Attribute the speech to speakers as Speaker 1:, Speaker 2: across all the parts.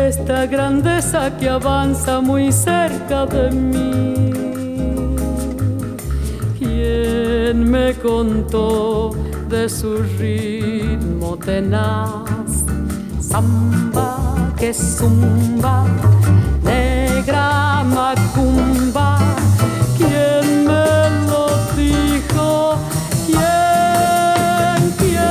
Speaker 1: esta grandeza que avanza muy cerca de mí. ¿Quién me contó de su ritmo tenaz? Samba que zumba, negra macumba. ¿Quién me lo dijo? ¿Quién?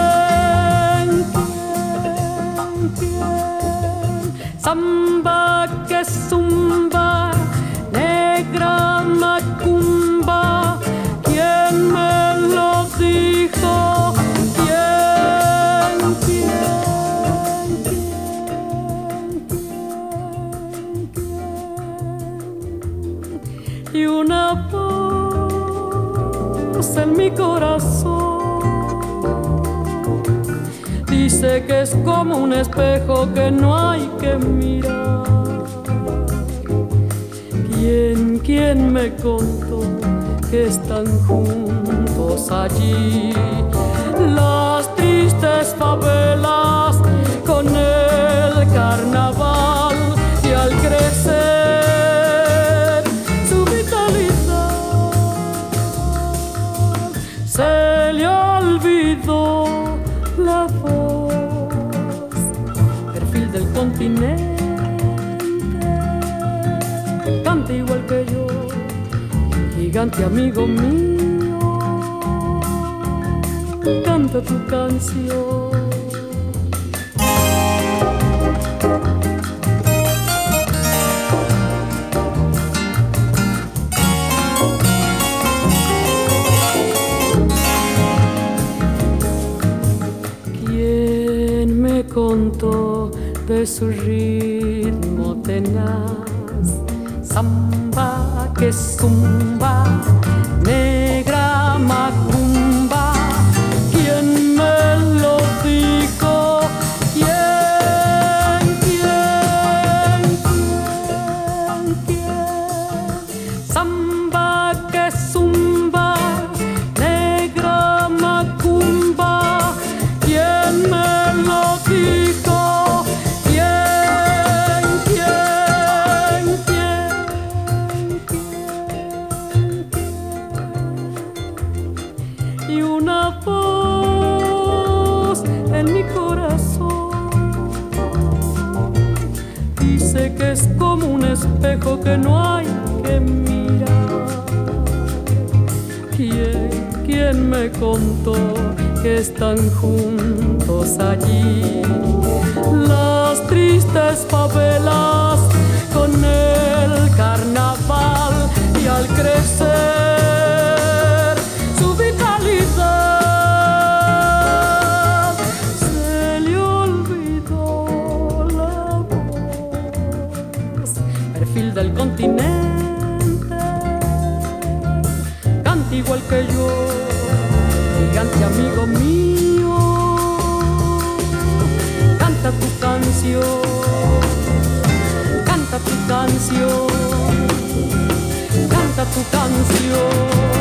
Speaker 1: Samba que zumba, negra macumba. ¿Quién me lo dijo? Y una voz en mi corazón dice que es como un espejo que no hay que mirar. ¿Quién me contó que están juntos allí las tristes favelas con el carnaval? Y al crecer su vitalidad se le olvidó la voz, perfil del continente. Canta igual que yo, gigante amigo mío, canta tu canción. ¿Quién me contó de su ritmo tenaz? Samba que zumba, negra macumba. ¿Quién me lo dijo? ¿Quién? Samba que zumba, negra macumba. ¿Quién me lo dijo? Y una voz en mi corazón dice que es como un espejo que no hay que mirar. ¿Quién me contó que están juntos allí las tristes favelas con el carnaval? Y al crecer su vitalidad se le olvidó la voz, perfil del continente. Canta igual que yo, gigante amigo mío, canta tu canción, canta tu canción, canta tu canción.